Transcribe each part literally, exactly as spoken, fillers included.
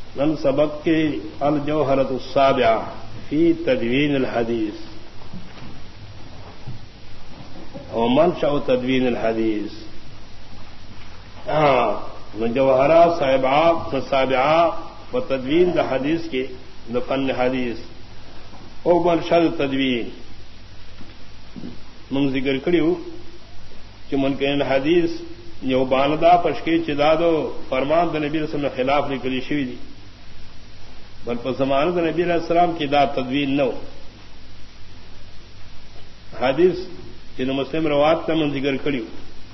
نن سبق کے الجوہرۃ السابعہ فی تدوین الحدیث اور منشأ تدوین الحدیث. جوہرہ صاحبہ سابعہ و تدوین دا حدیث کے فن حدیث او منشأ تدوین من ذکر کریو کہ منکر حدیث یو باندہ پشکی چدادو فرمان دا نبی رسول اللہ خلاف نکلی شوی دی بل پر زمانہ دا نبی علیہ السلام کی دا تدوین نو حدیث جن مسلم روات کا من ذکر کریو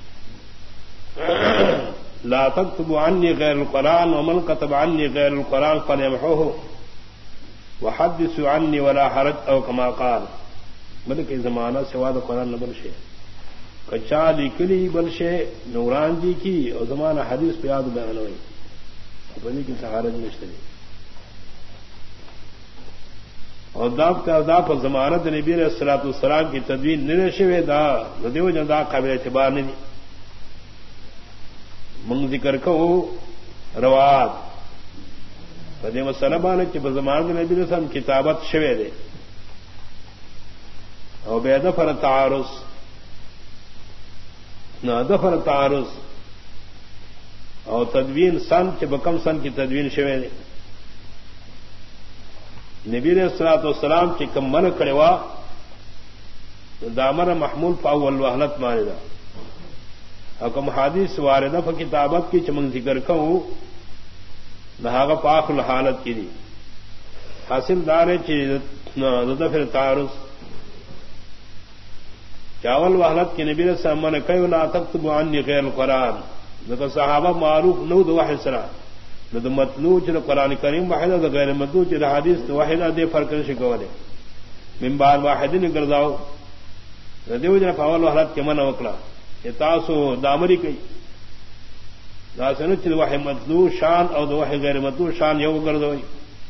لا تكتب عني غیر القرآن ومن كتب عني غیر القرآن فليمحوه وحدث عني ولا حرج او كما قال. بلکہ زمانہ سوا دا قرآن نہ بلشے کچا لکلی بلشے نوران جی کی اور زمانہ حدیث پہ یاد بیان ہوئی بلی کی سہارج مشتری اور داب کا دا پر زمانت نبی علیہ الصلوۃ والسلام کی تدوین نرشوے دا دیو جن دا قابل اعتبار نہیں من ذکر کو روات فدی مسلمان کی زمانت نبی علیہ السلام کتابت شوے دے اور بے دفر تعارض نہ دفر تعارض اور تدوین سن کے بکم سن کی تدوین شوے دے نبی علیہ الصلوۃ والسلام کی کم من کڑوا دامر محمول فاول وحلت ماردہ حکم حادث واردہ ف کتابت کی چمن ذکر کہوں نہاغ پاک الحالت کی دی حاصل دار دفر تعارض چاول وحلت کی نبی علیہ السلام من کہو لا تكتب عني غیر القرآن لیکن صحابہ معروف نو دو واحد سرا نو مطلوع چ قرآن کریم واحد اور غیر مطلوع چ حدیث واحد دے فرق شکولے من بعد واحد نے گرداؤ دیو جن فاول وحلت کے من وکلا کہ تاسو دامری کئی داسن چ واحد مطلوع شان اور واحد غیر مطلوع شان یو گردوئی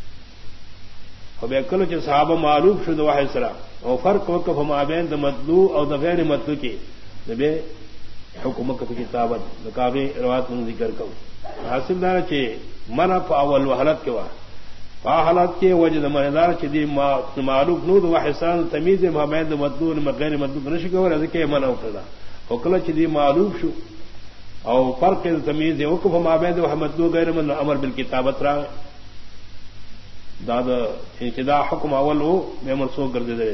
اور کل چ صحابہ معروف شد واحد سرا اور فرق وقف ما بین مطلوع اور غیر مطلوع کی نبی حکومت کی کتابت نقابی روایت من ذکر کروں حاصل دار چی منع فاول وحلت کے وا فاحلت کے وجد مردار چی دی معروف نود و حسان تمیز ما بین مطلوع غیر مطلوع نشی کو رضی کے منع کردا وکلا چی دی معروف شو او فرق تمیز وقف ما بین مطلوع غیر من امر بالکتابت را داد انشدا حکم اول ہو میں منسوخ کر دے دے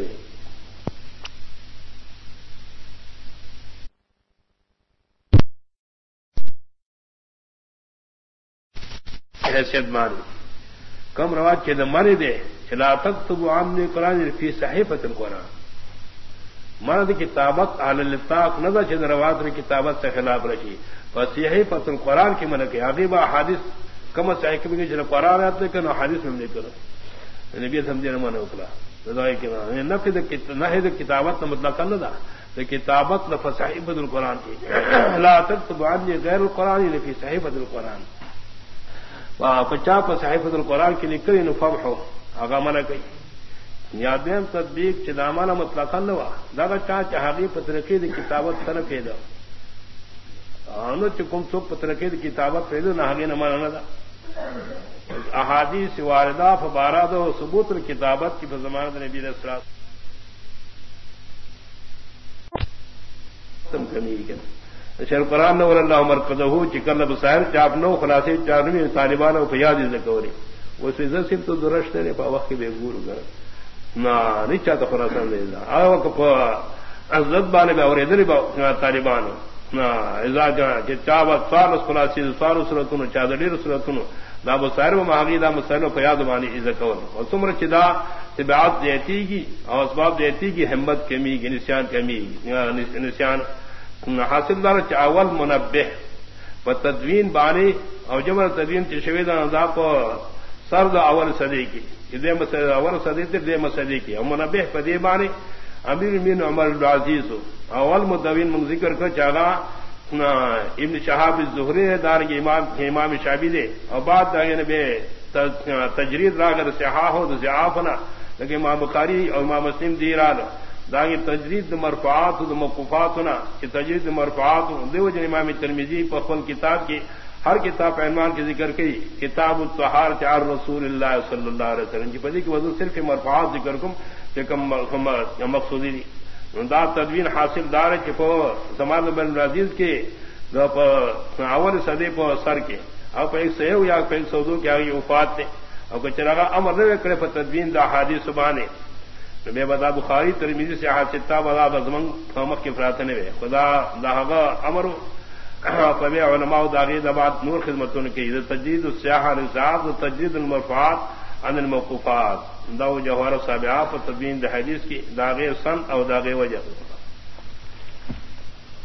حیثیت مانی کم رواج کے مانی دے چلا تکتب عني قرآن فی صحیفۃ القرآن مرد کتابت علی الاطلاق نہ چند روات نے کتابت سے خلاف رکھی فصحیفۃ القرآن کی من کے عقیبہ حادث کم صحیح کی جن قرآن آتے کہ نہ حادث میں نہیں کرو نبی سمجھے نہ من اکلا رضائی کے نفی نہ کتابت نہ مطلق نہ دا کتابت نہ فصحیفۃ القرآن کی لا تکتب عني غیر القرآن فی صحیفۃ القرآن پچا پر صحیفۃ القرآن کی نکلی نفم ہو آگا منع کئی یادین تدبیق چدامانا مطلقا نوا داگا چاہ چاہی پترکی دی کتابت سن پیدا آنو چکم سوک پترکی دی کتابت پیدا ناگی نمانا ندا احادیث واردہ فبارہ دو ثبوت کتابت کی فزمانت نبی علیہ السلام تم کمی کن شر قرآن نور اللہ مرکزہ چکر بسائر چاپ نو خلاصے چارمی طالبان و فیاد زکوری وہ سیزن صرف تو درشت ہے پا وقت بے گور گر نا نہیں چاہتا خلاصان دے دا آئے وقت پا عزت بانے بے اور ادھر طالبان نا ازا جانا کہ چاہت سوال اس خلاصی سوال سرطنو چاہتا دیر سرطنو دا بسائر و محاقی دا مسائل و فیاد بانی زکور اور سمر چدا تبعات دیتی کی اور اسباب دیتی کی حمد کمی کی نسیان کمی نسیان حاصل دار چاول منبہ و تدوین بانی اور جمر تدوین چشوید انداپ سرد اول صدی کی اول صدی دے مسدی کی اور منبہ پدی بانی امیر من عمر العزیز اول مدوین من ذکر کر چاگا ابن شہاب الزہری دار کے امام امام شافعی دے اور بعد داغے بے تجرید راگر صحاح ہو تو ضعافنا لیکن امام بخاری اور امام مسلم دیران داغی تجرید مرفوعات و موقوفات ہونا کہ تجرید مرفوعات دیو جن امام ترمذی پر فل کتاب کی ہر کتاب عنوان کی ذکر کی کتاب الطہار چار رسول اللہ صلی اللہ علیہ وسلم کی پدی کی وضو صرف مرفوعات ذکر کم کہ کم مقصودی دی دا تدوین حاصل دار چپو زمان بن عزیز کے اول صدی پو سر کے اب ایک سیو یا ایک سودوں کے آگے وفات تھے اور کچھ رگا امر نہ کرے پر تدوین دا حادث سبانے بے بدا بخاری ترمیزی سے حادثہ بدا بزمن مخ کے فراتنے ہوئے خدا دا امر فبی علماء داغی دبات نور خدمتوں کی تجدید السیاح نصاب تجدید المرفوعات عن الموقوفات داو جوہر صاحب آپ تدوین دا حدیث کی داغے سن او داغے وجہ